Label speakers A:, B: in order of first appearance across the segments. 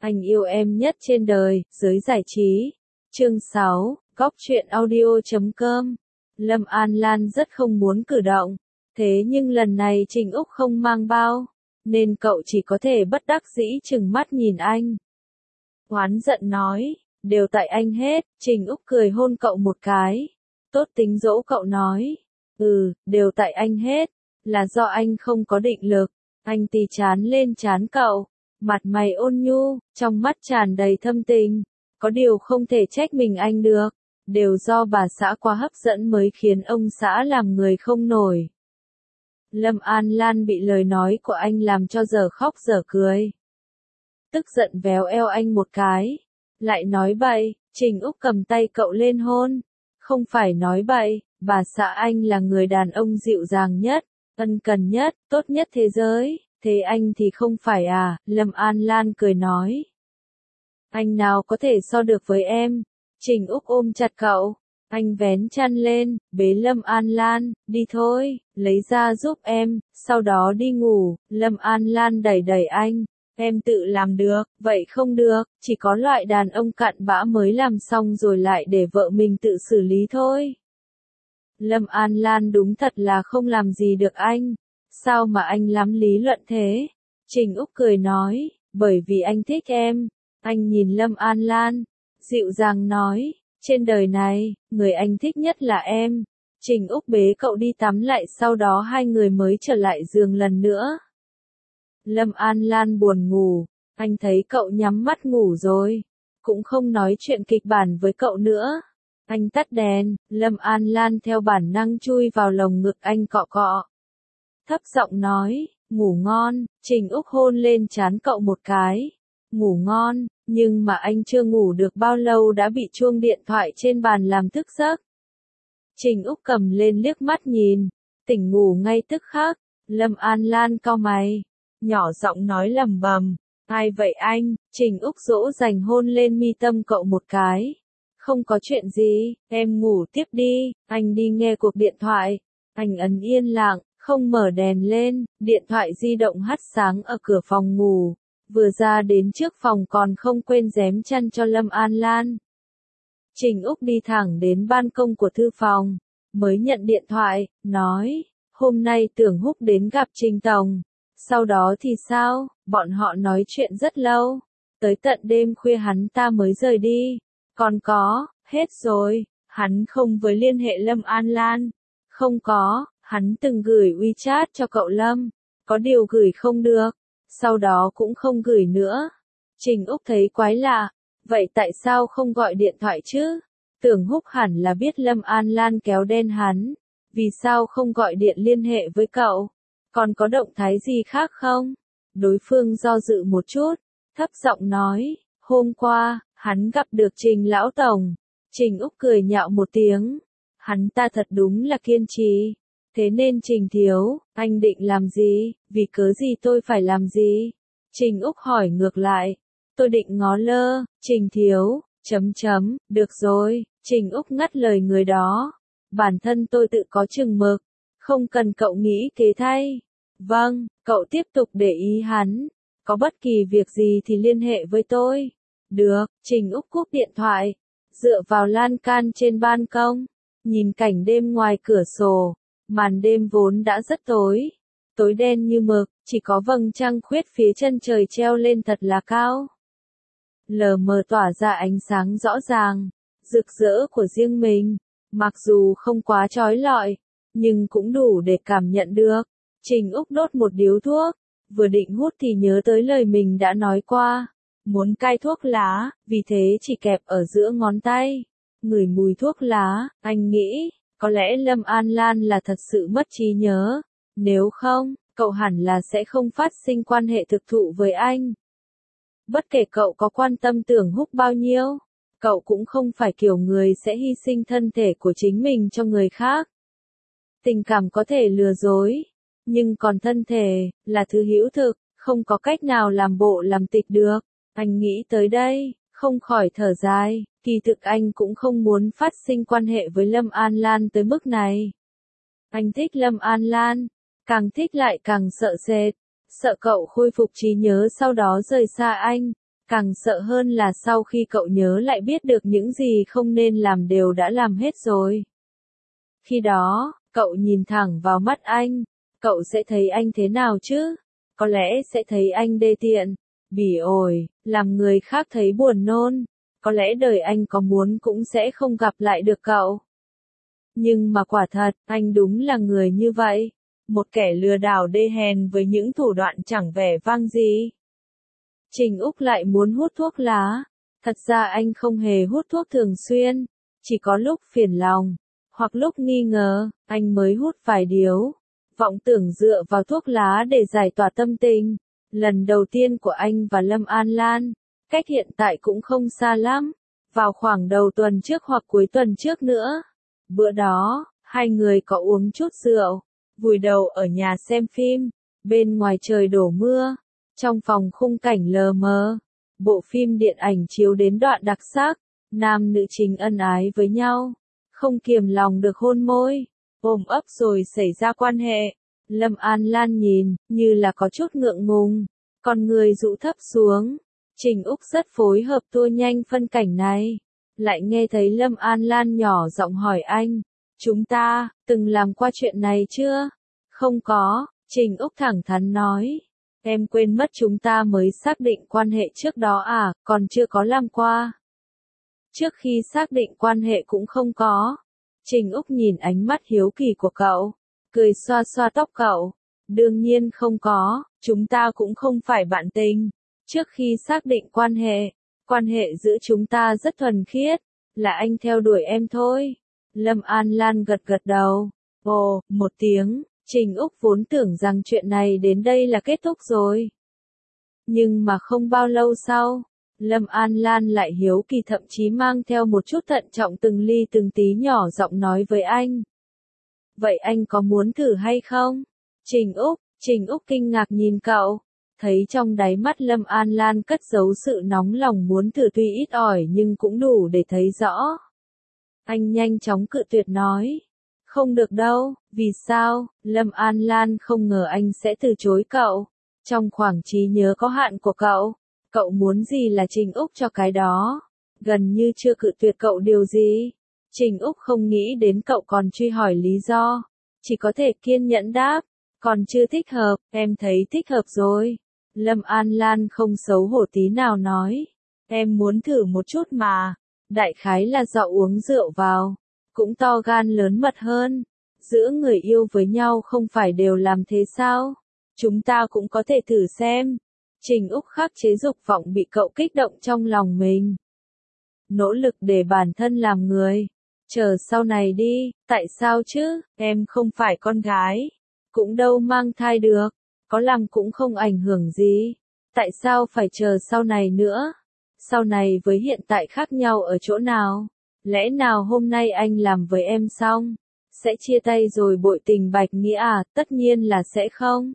A: Anh yêu em nhất trên đời, giới giải trí. Chương 6, Góc truyện audio.com. Lâm An Lan rất không muốn cử động. Thế nhưng lần này Trình Úc không mang bao, nên cậu chỉ có thể bất đắc dĩ trừng mắt nhìn anh. Oán giận nói, đều tại anh hết. Trình Úc cười hôn cậu một cái. Tốt tính dỗ cậu nói. Đều tại anh hết. Là do anh không có định lực. Anh tì chán lên trán cậu. Mặt mày ôn nhu, trong mắt tràn đầy thâm tình. Có điều không thể trách mình anh được. Đều do bà xã quá hấp dẫn mới khiến ông xã làm người không nổi. Lâm An Lan bị lời nói của anh làm cho dở khóc dở cười. Tức giận véo eo anh một cái. Lại nói bậy, Trình Úc cầm tay cậu lên hôn. Không phải nói bậy, bà xã anh là người đàn ông dịu dàng nhất, ân cần nhất, tốt nhất thế giới. Thế anh thì không phải à, Lâm An Lan cười nói. Anh nào có thể so được với em. Trình Úc ôm chặt cậu. Anh vén chăn lên, bế Lâm An Lan, đi thôi, lấy ra giúp em, sau đó đi ngủ. Lâm An Lan đẩy đẩy anh. Em tự làm được, vậy không được, chỉ có loại đàn ông cặn bã mới làm xong rồi lại để vợ mình tự xử lý thôi. Lâm An Lan đúng thật là không làm gì được anh. Sao mà anh lắm lý luận thế? Trình Úc cười nói, bởi vì anh thích em. Anh nhìn Lâm An Lan, dịu dàng nói, trên đời này, người anh thích nhất là em. Trình Úc bế cậu đi tắm lại, sau đó hai người mới trở lại giường lần nữa. Lâm An Lan buồn ngủ, anh thấy cậu nhắm mắt ngủ rồi, cũng không nói chuyện kịch bản với cậu nữa. Anh tắt đèn, Lâm An Lan theo bản năng chui vào lồng ngực anh cọ cọ. Thấp giọng nói, ngủ ngon. Trình Úc hôn lên trán cậu một cái. Ngủ ngon, nhưng mà anh chưa ngủ được bao lâu đã bị chuông điện thoại trên bàn làm thức giấc. Trình Úc cầm lên liếc mắt nhìn, tỉnh ngủ ngay tức khắc. Lâm An Lan cau mày, nhỏ giọng nói lẩm bẩm, ai vậy anh? Trình Úc dỗ dành hôn lên mi tâm cậu một cái. Không có chuyện gì, em ngủ tiếp đi. Anh đi nghe cuộc điện thoại. Anh ấn yên lặng, không mở đèn lên, điện thoại di động hắt sáng ở cửa phòng ngủ. Vừa ra đến trước phòng còn không quên rém chăn cho Lâm An Lan. Trình Úc đi thẳng đến ban công của thư phòng, mới nhận điện thoại, nói, hôm nay Tưởng Húc đến gặp Trình Tổng. Sau đó thì sao, bọn họ nói chuyện rất lâu, tới tận đêm khuya hắn ta mới rời đi. Còn có, hết rồi, hắn không với liên hệ Lâm An Lan. Không có, hắn từng gửi WeChat cho cậu Lâm, có điều gửi không được, sau đó cũng không gửi nữa. Trình Úc thấy quái lạ, vậy tại sao không gọi điện thoại chứ? Tưởng Húc hẳn là biết Lâm An Lan kéo đen hắn, vì sao không gọi điện liên hệ với cậu? Còn có động thái gì khác không? Đối phương do dự một chút, thấp giọng nói, hôm qua, hắn gặp được Trình Lão Tổng. Trình Úc cười nhạo một tiếng, hắn ta thật đúng là kiên trì. Thế nên Trình Thiếu, anh định làm gì, vì cớ gì tôi phải làm gì? Trình Úc hỏi ngược lại, tôi định ngó lơ. Trình Thiếu, được rồi. Trình Úc ngắt lời người đó, bản thân tôi tự có chừng mực, không cần cậu nghĩ kế thay. Vâng, cậu tiếp tục để ý hắn, có bất kỳ việc gì thì liên hệ với tôi. Được. Trình Úc cúp điện thoại, dựa vào lan can trên ban công, nhìn cảnh đêm ngoài cửa sổ. Màn đêm vốn đã rất tối, tối đen như mực, chỉ có vầng trăng khuyết phía chân trời treo lên thật là cao. Lờ mờ tỏa ra ánh sáng rõ ràng, rực rỡ của riêng mình, mặc dù không quá chói lọi, nhưng cũng đủ để cảm nhận được. Trình Úc đốt một điếu thuốc, vừa định hút thì nhớ tới lời mình đã nói qua, muốn cai thuốc lá, vì thế chỉ kẹp ở giữa ngón tay. Ngửi mùi thuốc lá, anh nghĩ, có lẽ Lâm An Lan là thật sự mất trí nhớ, nếu không, cậu hẳn là sẽ không phát sinh quan hệ thực thụ với anh. Bất kể cậu có quan tâm Tưởng Húc bao nhiêu, cậu cũng không phải kiểu người sẽ hy sinh thân thể của chính mình cho người khác. Tình cảm có thể lừa dối, nhưng còn thân thể, là thứ hữu thực, không có cách nào làm bộ làm tịch được. Anh nghĩ tới đây, không khỏi thở dài, kỳ thực anh cũng không muốn phát sinh quan hệ với Lâm An Lan tới mức này. Anh thích Lâm An Lan, càng thích lại càng sợ sệt, sợ cậu khôi phục trí nhớ sau đó rời xa anh. Càng sợ hơn là sau khi cậu nhớ lại biết được những gì không nên làm đều đã làm hết rồi. Khi đó, cậu nhìn thẳng vào mắt anh, cậu sẽ thấy anh thế nào chứ? Có lẽ sẽ thấy anh đê tiện, bỉ ổi, làm người khác thấy buồn nôn. Có lẽ đời anh có muốn cũng sẽ không gặp lại được cậu. Nhưng mà quả thật, anh đúng là người như vậy. Một kẻ lừa đảo đê hèn với những thủ đoạn chẳng vẻ vang gì. Trình Úc lại muốn hút thuốc lá. Thật ra anh không hề hút thuốc thường xuyên. Chỉ có lúc phiền lòng, hoặc lúc nghi ngờ, anh mới hút vài điếu. Vọng tưởng dựa vào thuốc lá để giải tỏa tâm tình. Lần đầu tiên của anh và Lâm An Lan, cách hiện tại cũng không xa lắm. Vào khoảng đầu tuần trước hoặc cuối tuần trước nữa. Bữa đó, hai người có uống chút rượu, vùi đầu ở nhà xem phim. Bên ngoài trời đổ mưa, trong phòng khung cảnh lờ mờ. Bộ phim điện ảnh chiếu đến đoạn đặc sắc, nam nữ chính ân ái với nhau, không kiềm lòng được hôn môi, ôm ấp rồi xảy ra quan hệ. Lâm An Lan nhìn, như là có chút ngượng ngùng, con người dụ thấp xuống. Trình Úc rất phối hợp tua nhanh phân cảnh này. Lại nghe thấy Lâm An Lan nhỏ giọng hỏi anh, chúng ta, từng làm qua chuyện này chưa? Không có, Trình Úc thẳng thắn nói. Em quên mất chúng ta mới xác định quan hệ trước đó à, còn chưa có làm qua. Trước khi xác định quan hệ cũng không có. Trình Úc nhìn ánh mắt hiếu kỳ của cậu, cười xoa xoa tóc cậu. Đương nhiên không có, chúng ta cũng không phải bạn tình. Trước khi xác định quan hệ giữa chúng ta rất thuần khiết, là anh theo đuổi em thôi. Lâm An Lan gật gật đầu. Ồ, một tiếng, Trình Úc vốn tưởng rằng chuyện này đến đây là kết thúc rồi. Nhưng mà không bao lâu sau, Lâm An Lan lại hiếu kỳ thậm chí mang theo một chút thận trọng từng ly từng tí nhỏ giọng nói với anh. Vậy anh có muốn thử hay không? Trình Úc kinh ngạc nhìn cậu, thấy trong đáy mắt Lâm An Lan cất giấu sự nóng lòng muốn thử tuy ít ỏi nhưng cũng đủ để thấy rõ. Anh nhanh chóng cự tuyệt nói. Không được đâu, vì sao? Lâm An Lan không ngờ anh sẽ từ chối cậu. Trong khoảng trí nhớ có hạn của cậu muốn gì là Trình Úc cho cái đó. Gần như chưa cự tuyệt cậu điều gì. Trình Úc không nghĩ đến cậu còn truy hỏi lý do. Chỉ có thể kiên nhẫn đáp. Còn chưa thích hợp, em thấy thích hợp rồi. Lâm An Lan không xấu hổ tí nào nói. Em muốn thử một chút mà. Đại khái là do uống rượu vào. Cũng to gan lớn mật hơn. Giữa người yêu với nhau không phải đều làm thế sao? Chúng ta cũng có thể thử xem. Trình Úc khắc chế dục vọng bị cậu kích động trong lòng mình. Nỗ lực để bản thân làm người. Chờ sau này đi, tại sao chứ, em không phải con gái. Cũng đâu mang thai được. Có làm cũng không ảnh hưởng gì. Tại sao phải chờ sau này nữa? Sau này với hiện tại khác nhau ở chỗ nào? Lẽ nào hôm nay anh làm với em xong, sẽ chia tay rồi bội tình bạch nghĩa à? Tất nhiên là sẽ không.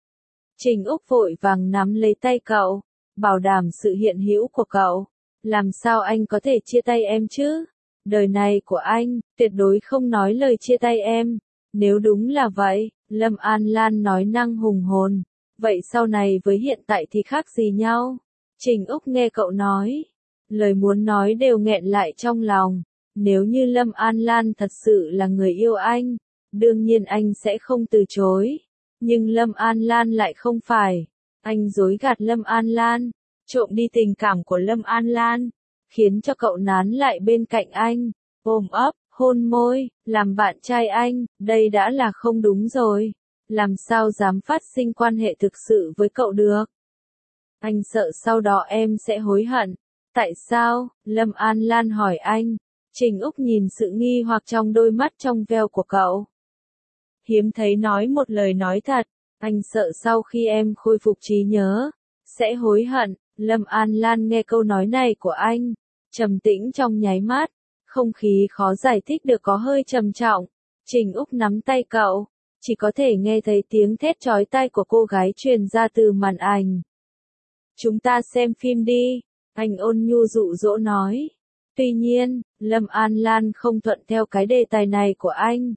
A: Trình Úc vội vàng nắm lấy tay cậu, bảo đảm sự hiện hữu của cậu. Làm sao anh có thể chia tay em chứ? Đời này của anh, tuyệt đối không nói lời chia tay em. Nếu đúng là vậy, Lâm An Lan nói năng hùng hồn. Vậy sau này với hiện tại thì khác gì nhau? Trình Úc nghe cậu nói. Lời muốn nói đều nghẹn lại trong lòng. Nếu như Lâm An Lan thật sự là người yêu anh, đương nhiên anh sẽ không từ chối. Nhưng Lâm An Lan lại không phải. Anh dối gạt Lâm An Lan, trộm đi tình cảm của Lâm An Lan, khiến cho cậu nán lại bên cạnh anh, ôm ấp, hôn môi, làm bạn trai anh, đây đã là không đúng rồi. Làm sao dám phát sinh quan hệ thực sự với cậu được? Anh sợ sau đó em sẽ hối hận. Tại sao? Lâm An Lan hỏi anh. Trình Úc nhìn sự nghi hoặc trong đôi mắt trong veo của cậu. Hiếm thấy nói một lời nói thật. Anh sợ sau khi em khôi phục trí nhớ, sẽ hối hận. Lâm An Lan nghe câu nói này của anh, trầm tĩnh trong nháy mắt. Không khí khó giải thích được có hơi trầm trọng. Trình Úc nắm tay cậu, chỉ có thể nghe thấy tiếng thét chói tai của cô gái truyền ra từ màn ảnh. Chúng ta xem phim đi, anh ôn nhu dụ dỗ nói. Tuy nhiên, Lâm An Lan không thuận theo cái đề tài này của anh.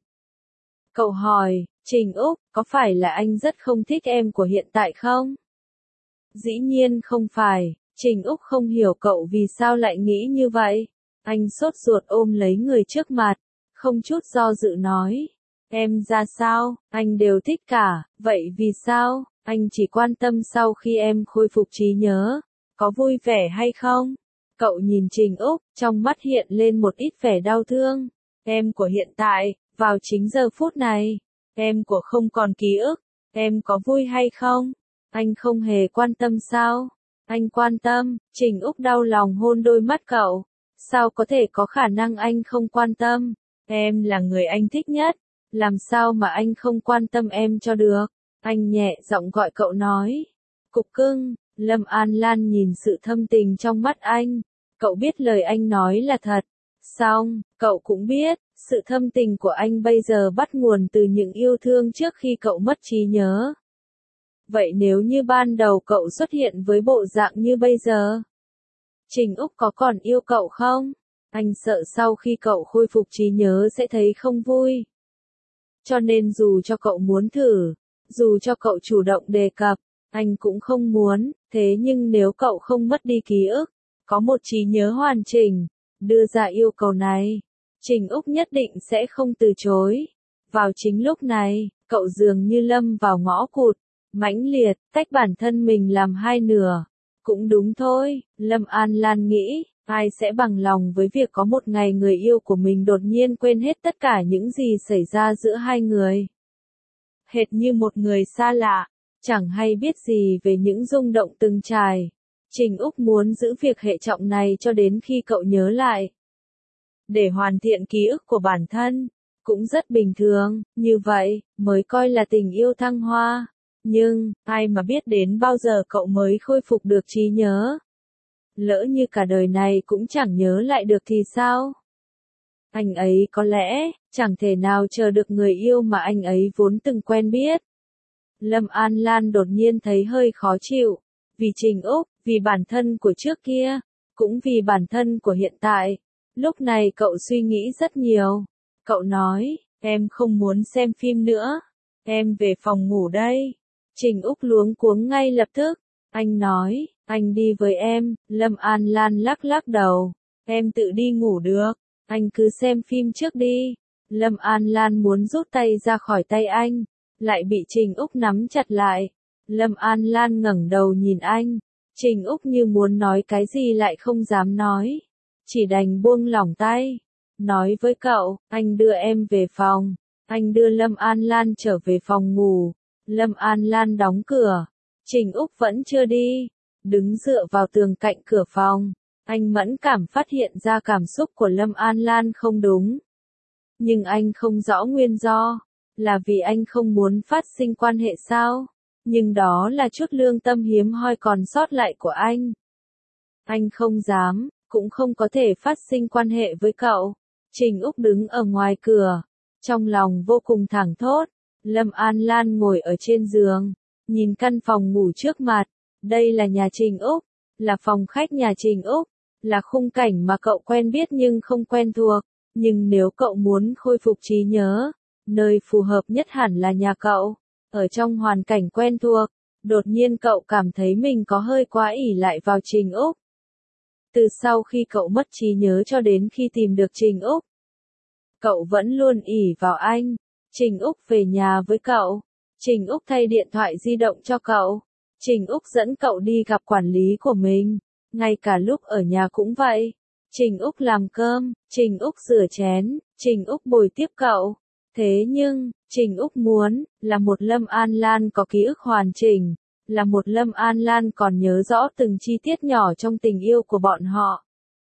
A: Cậu hỏi, Trình Úc, có phải là anh rất không thích em của hiện tại không? Dĩ nhiên không phải, Trình Úc không hiểu cậu vì sao lại nghĩ như vậy. Anh sốt ruột ôm lấy người trước mặt, không chút do dự nói. Em ra sao, anh đều thích cả, vậy vì sao, anh chỉ quan tâm sau khi em khôi phục trí nhớ, có vui vẻ hay không? Cậu nhìn Trình Úc, trong mắt hiện lên một ít vẻ đau thương. Em của hiện tại, vào chính giờ phút này, em của không còn ký ức, em có vui hay không? Anh không hề quan tâm sao? Anh quan tâm, Trình Úc đau lòng hôn đôi mắt cậu. Sao có thể có khả năng anh không quan tâm? Em là người anh thích nhất. Làm sao mà anh không quan tâm em cho được? Anh nhẹ giọng gọi cậu nói. Cục cưng, Lâm An Lan nhìn sự thâm tình trong mắt anh. Cậu biết lời anh nói là thật. Xong, cậu cũng biết, sự thâm tình của anh bây giờ bắt nguồn từ những yêu thương trước khi cậu mất trí nhớ. Vậy nếu như ban đầu cậu xuất hiện với bộ dạng như bây giờ, Trình Úc có còn yêu cậu không? Anh sợ sau khi cậu khôi phục trí nhớ sẽ thấy không vui. Cho nên dù cho cậu muốn thử, dù cho cậu chủ động đề cập, anh cũng không muốn, thế nhưng nếu cậu không mất đi ký ức, có một trí nhớ hoàn chỉnh, đưa ra yêu cầu này, Trình Úc nhất định sẽ không từ chối. Vào chính lúc này, cậu dường như lâm vào ngõ cụt, mãnh liệt, tách bản thân mình làm hai nửa. Cũng đúng thôi, Lâm An Lan nghĩ, ai sẽ bằng lòng với việc có một ngày người yêu của mình đột nhiên quên hết tất cả những gì xảy ra giữa hai người. Hệt như một người xa lạ, chẳng hay biết gì về những rung động từng trải. Trình Úc muốn giữ việc hệ trọng này cho đến khi cậu nhớ lại. Để hoàn thiện ký ức của bản thân, cũng rất bình thường, như vậy, mới coi là tình yêu thăng hoa. Nhưng, ai mà biết đến bao giờ cậu mới khôi phục được trí nhớ. Lỡ như cả đời này cũng chẳng nhớ lại được thì sao? Anh ấy có lẽ, chẳng thể nào chờ được người yêu mà anh ấy vốn từng quen biết. Lâm An Lan đột nhiên thấy hơi khó chịu. Vì Trình Úc, vì bản thân của trước kia, cũng vì bản thân của hiện tại. Lúc này cậu suy nghĩ rất nhiều. Cậu nói, em không muốn xem phim nữa. Em về phòng ngủ đây. Trình Úc luống cuống ngay lập tức. Anh nói, anh đi với em. Lâm An Lan lắc lắc đầu. Em tự đi ngủ được. Anh cứ xem phim trước đi. Lâm An Lan muốn rút tay ra khỏi tay anh, lại bị Trình Úc nắm chặt lại. Lâm An Lan ngẩng đầu nhìn anh. Trình Úc như muốn nói cái gì lại không dám nói. Chỉ đành buông lỏng tay. Nói với cậu, anh đưa em về phòng. Anh đưa Lâm An Lan trở về phòng ngủ. Lâm An Lan đóng cửa. Trình Úc vẫn chưa đi. Đứng dựa vào tường cạnh cửa phòng. Anh mẫn cảm phát hiện ra cảm xúc của Lâm An Lan không đúng. Nhưng anh không rõ nguyên do. Là vì anh không muốn phát sinh quan hệ sao? Nhưng đó là chút lương tâm hiếm hoi còn sót lại của anh. Anh không dám, cũng không có thể phát sinh quan hệ với cậu. Trình Úc đứng ở ngoài cửa. Trong lòng vô cùng thảng thốt. Lâm An Lan ngồi ở trên giường. Nhìn căn phòng ngủ trước mặt. Đây là nhà Trình Úc. Là phòng khách nhà Trình Úc. Là khung cảnh mà cậu quen biết nhưng không quen thuộc. Nhưng nếu cậu muốn khôi phục trí nhớ, nơi phù hợp nhất hẳn là nhà cậu. Ở trong hoàn cảnh quen thuộc, đột nhiên cậu cảm thấy mình có hơi quá ỷ lại vào Trình Úc. Từ sau khi cậu mất trí nhớ cho đến khi tìm được Trình Úc, cậu vẫn luôn ỷ vào anh. Trình Úc về nhà với cậu. Trình Úc thay điện thoại di động cho cậu. Trình Úc dẫn cậu đi gặp quản lý của mình. Ngay cả lúc ở nhà cũng vậy. Trình Úc làm cơm, Trình Úc rửa chén, Trình Úc bồi tiếp cậu. Thế nhưng, Trình Úc muốn, là một Lâm An Lan có ký ức hoàn chỉnh, là một Lâm An Lan còn nhớ rõ từng chi tiết nhỏ trong tình yêu của bọn họ.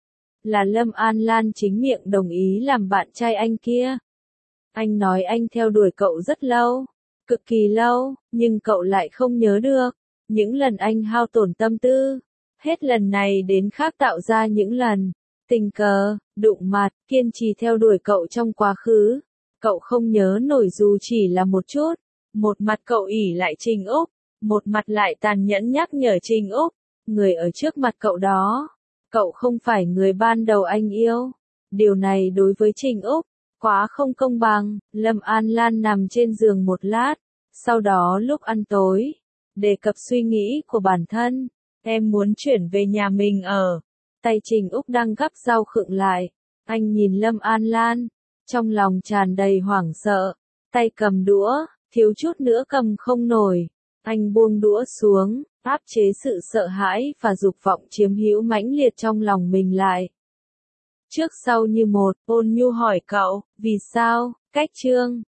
A: Là Lâm An Lan chính miệng đồng ý làm bạn trai anh kia. Anh nói anh theo đuổi cậu rất lâu, cực kỳ lâu, nhưng cậu lại không nhớ được. Những lần anh hao tổn tâm tư, hết lần này đến khác tạo ra những lần tình cờ, đụng mặt, kiên trì theo đuổi cậu trong quá khứ. Cậu không nhớ nổi dù chỉ là một chút. Một mặt cậu ỷ lại Trình Úc, một mặt lại tàn nhẫn nhắc nhở Trình Úc. Người ở trước mặt cậu đó, cậu không phải người ban đầu anh yêu. Điều này đối với Trình Úc, quá không công bằng. Lâm An Lan nằm trên giường một lát, sau đó lúc ăn tối, đề cập suy nghĩ của bản thân. Em muốn chuyển về nhà mình ở. Tay Trình Úc đang gắp rau khựng lại. Anh nhìn Lâm An Lan, trong lòng tràn đầy hoảng sợ. Tay cầm đũa, thiếu chút nữa cầm không nổi. Anh buông đũa xuống, áp chế sự sợ hãi và dục vọng chiếm hữu mãnh liệt trong lòng mình lại. Trước sau như một, Ôn Nhu hỏi cậu, vì sao, cách Trương